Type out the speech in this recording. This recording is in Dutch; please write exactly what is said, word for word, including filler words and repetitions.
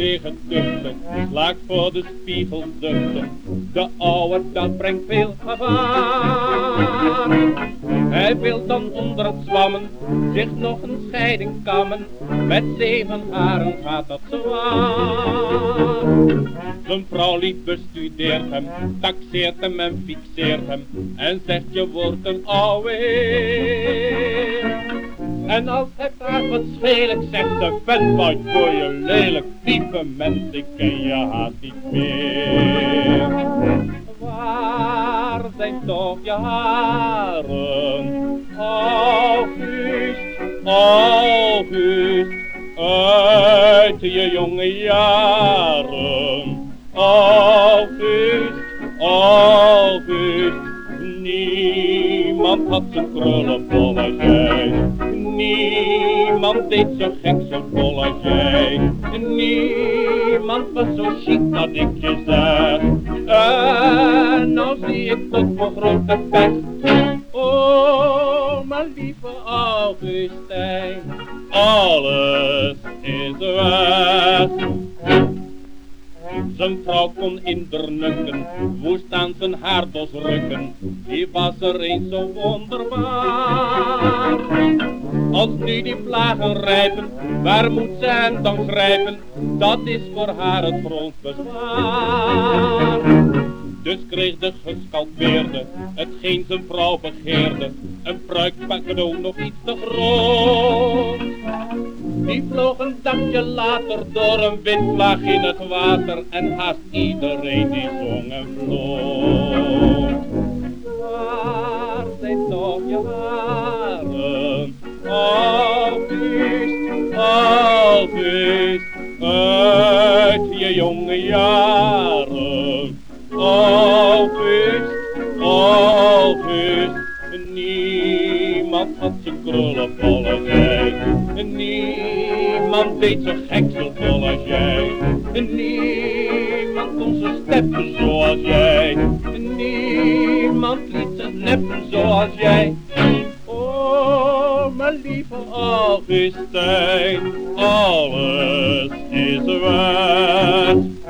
tegen tuchten, slaakt voor de spiegel zuchten. De oude dat brengt veel gevaar. Hij wil dan onder het zwammen zich nog een scheiding kammen. Met zeven haren gaat dat zwaar. Zijn vrouw lief bestudeert hem, taxeert hem en fixeert hem. En zegt je wordt een ouwe heer. En als hij vraagt wat scheel, zegt de vent wat voor je lelijk. Lieve mens, ik ken je haast niet meer. Waar zijn toch je haren, August, August, uit je jonge jaren. August, August, niemand had zijn krullen vol als jij. Niemand deed zo gek, zo vol als jij. Niemand was zo chic dat ik je zeg. En nou zie ik tot voor grote pech. Oh, mijn lieve Augustijn, alles is weg. Zijn vrouw kon in der nukken, woest aan zijn haardos rukken. Die was er eens zo wonderbaar. Als nu die vlagen rijpen, waar moet ze hen dan grijpen? Dat is voor haar het groot bezwaar. Dus kreeg de gescalpeerde, hetgeen zijn vrouw begeerde, een pruik cadeau nog iets te groot. Die vloog een dagje later door een windvlaag in het water en haast iedereen die zong en vloog. Waar zijn toch je haren, August, August, uit je jonge jaren. August, August, niemand had zijn krullen vol als jij. Niemand deed zo gek zo vol als jij. Niemand kon ze steppen zoals jij. Niemand liet ze neppen zoals jij. Oh, mijn lieve Augustijn, alles is weg.